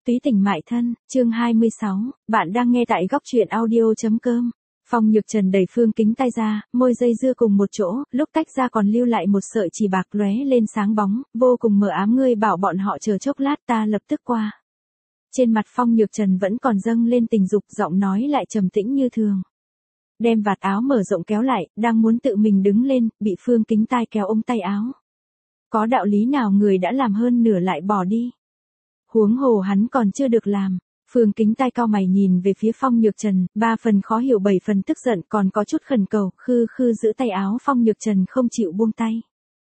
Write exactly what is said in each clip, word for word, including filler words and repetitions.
Túy tình mại thân, chương hai mươi sáu, bạn đang nghe tại góc truyện audio.com. Phong Nhược Trần đẩy Phương Kính tay ra, môi dây dưa cùng một chỗ, lúc tách ra còn lưu lại một sợi chỉ bạc lóe lên sáng bóng, vô cùng mờ ám. Ngươi bảo bọn họ chờ chốc lát, ta lập tức qua. Trên mặt Phong Nhược Trần vẫn còn dâng lên tình dục, giọng nói lại trầm tĩnh như thường. Đem vạt áo mở rộng kéo lại, đang muốn tự mình đứng lên, bị Phương Kính tay kéo ống tay áo. Có đạo lý nào người đã làm hơn nửa lại bỏ đi? Huống hồ hắn còn chưa được làm. Phương Kính tay cao mày nhìn về phía Phong Nhược Trần, ba phần khó hiểu bảy phần tức giận, còn có chút khẩn cầu, khư khư giữ tay áo Phong Nhược Trần không chịu buông tay.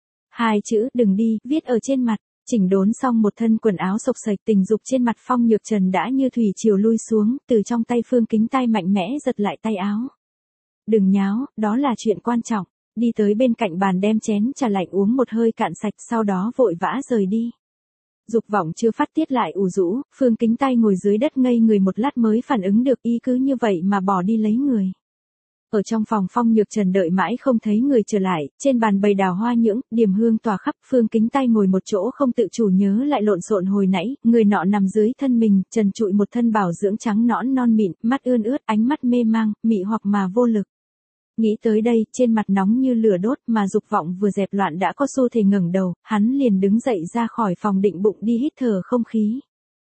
Hai chữ đừng đi, viết ở trên mặt, chỉnh đốn xong một thân quần áo xộc xệch, tình dục trên mặt Phong Nhược Trần đã như thủy triều lui xuống, từ trong tay Phương Kính tay mạnh mẽ giật lại tay áo. Đừng nháo, đó là chuyện quan trọng. Đi tới bên cạnh bàn đem chén trà lạnh uống một hơi cạn sạch, sau đó vội vã rời đi. Dục vọng chưa phát tiết lại ù rũ, Phương Kính tay ngồi dưới đất ngây người một lát mới phản ứng được, y cứ như vậy mà bỏ đi lấy người. Ở trong phòng Phong Nhược Trần đợi mãi không thấy người trở lại, trên bàn bày đào hoa nhưỡng, điểm hương tỏa khắp. Phương Kính tay ngồi một chỗ không tự chủ nhớ lại lộn xộn hồi nãy, người nọ nằm dưới thân mình, trần trụi một thân bảo dưỡng trắng nõn non mịn, mắt ươn ướt, ánh mắt mê mang, mị hoặc mà vô lực. Nghĩ tới đây, trên mặt nóng như lửa đốt, mà dục vọng vừa dẹp loạn đã có xu thể ngẩng đầu, hắn liền đứng dậy ra khỏi phòng định bụng đi hít thở không khí.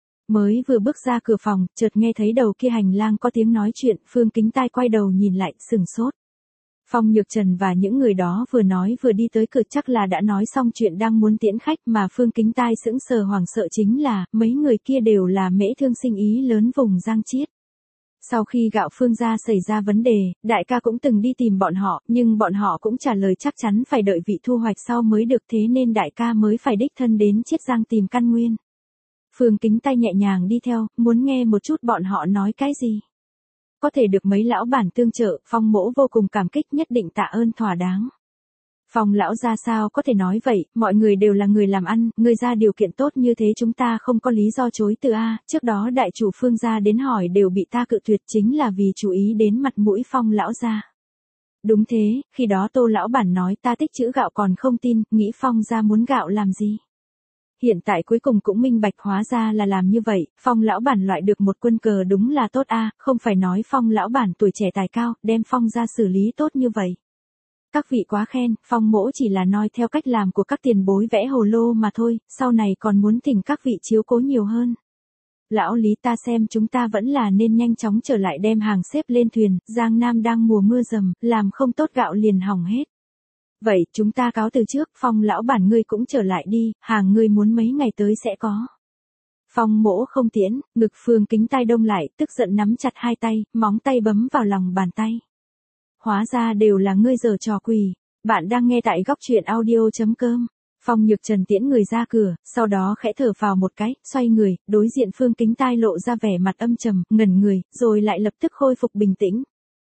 Mới vừa bước ra cửa phòng, chợt nghe thấy đầu kia hành lang có tiếng nói chuyện, Phương Kính tai quay đầu nhìn lại, sừng sốt. Phong Nhược Trần và những người đó vừa nói vừa đi tới cửa, chắc là đã nói xong chuyện đang muốn tiễn khách, mà Phương Kính tai sững sờ hoảng sợ chính là, mấy người kia đều là mễ thương sinh ý lớn vùng Giang Chiết. Sau khi gạo Phương gia xảy ra vấn đề, đại ca cũng từng đi tìm bọn họ, nhưng bọn họ cũng trả lời chắc chắn phải đợi vị thu hoạch sau mới được, thế nên đại ca mới phải đích thân đến Chiết Giang tìm căn nguyên. Phương Kính tay nhẹ nhàng đi theo, muốn nghe một chút bọn họ nói cái gì. Có thể được mấy lão bản tương trợ, Phong mỗ vô cùng cảm kích, nhất định tạ ơn thỏa đáng. Phong lão gia sao có thể nói vậy, mọi người đều là người làm ăn, người ra điều kiện tốt như thế chúng ta không có lý do chối từ a. Trước đó đại chủ Phương gia đến hỏi đều bị ta cự tuyệt, chính là vì chú ý đến mặt mũi Phong lão gia. Đúng thế, khi đó Tô lão bản nói ta tích trữ gạo còn không tin, nghĩ Phong gia muốn gạo làm gì. Hiện tại cuối cùng cũng minh bạch, hóa ra là làm như vậy, Phong lão bản loại được một quân cờ đúng là tốt a, không phải nói Phong lão bản tuổi trẻ tài cao, đem Phong gia xử lý tốt như vậy. Các vị quá khen, Phong mỗ chỉ là noi theo cách làm của các tiền bối vẽ hồ lô mà thôi, sau này còn muốn thỉnh các vị chiếu cố nhiều hơn. Lão Lý, ta xem chúng ta vẫn là nên nhanh chóng trở lại đem hàng xếp lên thuyền, Giang Nam đang mùa mưa dầm, làm không tốt gạo liền hỏng hết. Vậy, chúng ta cáo từ trước, Phong lão bản ngươi cũng trở lại đi, hàng ngươi muốn mấy ngày tới sẽ có. Phong mỗ không tiễn, ngực Phương Kính tay đông lại, tức giận nắm chặt hai tay, móng tay bấm vào lòng bàn tay. Hóa ra đều là ngươi giở trò quỷ. Bạn đang nghe tại góc truyện audio.com. Phong Nhược Trần tiễn người ra cửa, sau đó khẽ thở phào một cái, xoay người, đối diện Phương Kính tai lộ ra vẻ mặt âm trầm, ngẩn người, rồi lại lập tức khôi phục bình tĩnh.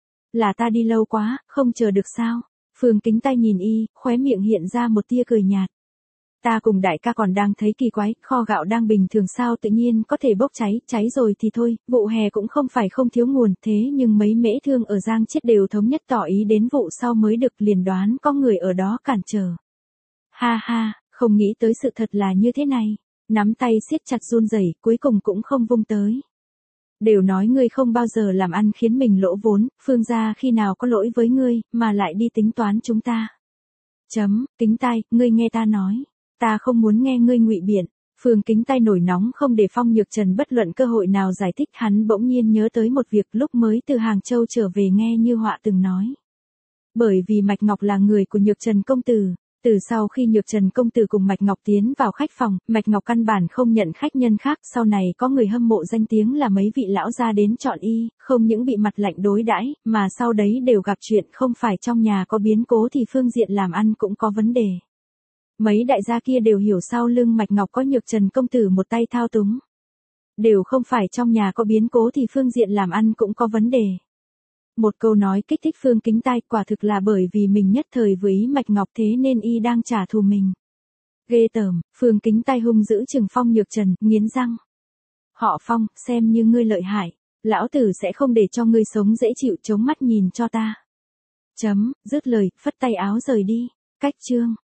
Là ta đi lâu quá, không chờ được sao? Phương Kính tai nhìn y, khóe miệng hiện ra một tia cười nhạt. Ta cùng đại ca còn đang thấy kỳ quái, kho gạo đang bình thường sao tự nhiên có thể bốc cháy, cháy rồi thì thôi, vụ hè cũng không phải không thiếu nguồn, thế nhưng mấy mễ thương ở Giang Chiết đều thống nhất tỏ ý đến vụ sau mới được, liền đoán có người ở đó cản trở. Ha ha, không nghĩ tới sự thật là như thế này, nắm tay siết chặt run rẩy, cuối cùng cũng không vung tới. Đều nói ngươi không bao giờ làm ăn khiến mình lỗ vốn, Phương gia khi nào có lỗi với ngươi, mà lại đi tính toán chúng ta. Chấm, Kính tai, ngươi nghe ta nói. Ta không muốn nghe ngươi ngụy biện. Phương Kính tay nổi nóng không để Phong Nhược Trần bất luận cơ hội nào giải thích, hắn bỗng nhiên nhớ tới một việc lúc mới từ Hàng Châu trở về nghe Như Họa từng nói. Bởi vì Mạch Ngọc là người của Nhược Trần công tử, từ sau khi Nhược Trần công tử cùng Mạch Ngọc tiến vào khách phòng, Mạch Ngọc căn bản không nhận khách nhân khác, sau này có người hâm mộ danh tiếng là mấy vị lão gia đến chọn y, không những bị mặt lạnh đối đãi, mà sau đấy đều gặp chuyện không phải trong nhà có biến cố thì phương diện làm ăn cũng có vấn đề. Mấy đại gia kia đều hiểu sau lưng Mạch Ngọc có Nhược Trần công tử một tay thao túng. Đều không phải trong nhà có biến cố thì phương diện làm ăn cũng có vấn đề. Một câu nói kích thích Phương Kính tai, quả thực là bởi vì mình nhất thời với Mạch Ngọc thế nên y đang trả thù mình. Ghê tởm, Phương Kính tai hung dữ chừng Phong Nhược Trần, nghiến răng. Họ Phong, xem như ngươi lợi hại, lão tử sẽ không để cho ngươi sống dễ chịu, chống mắt nhìn cho ta. Chấm, dứt lời, phất tay áo rời đi. Cách chương.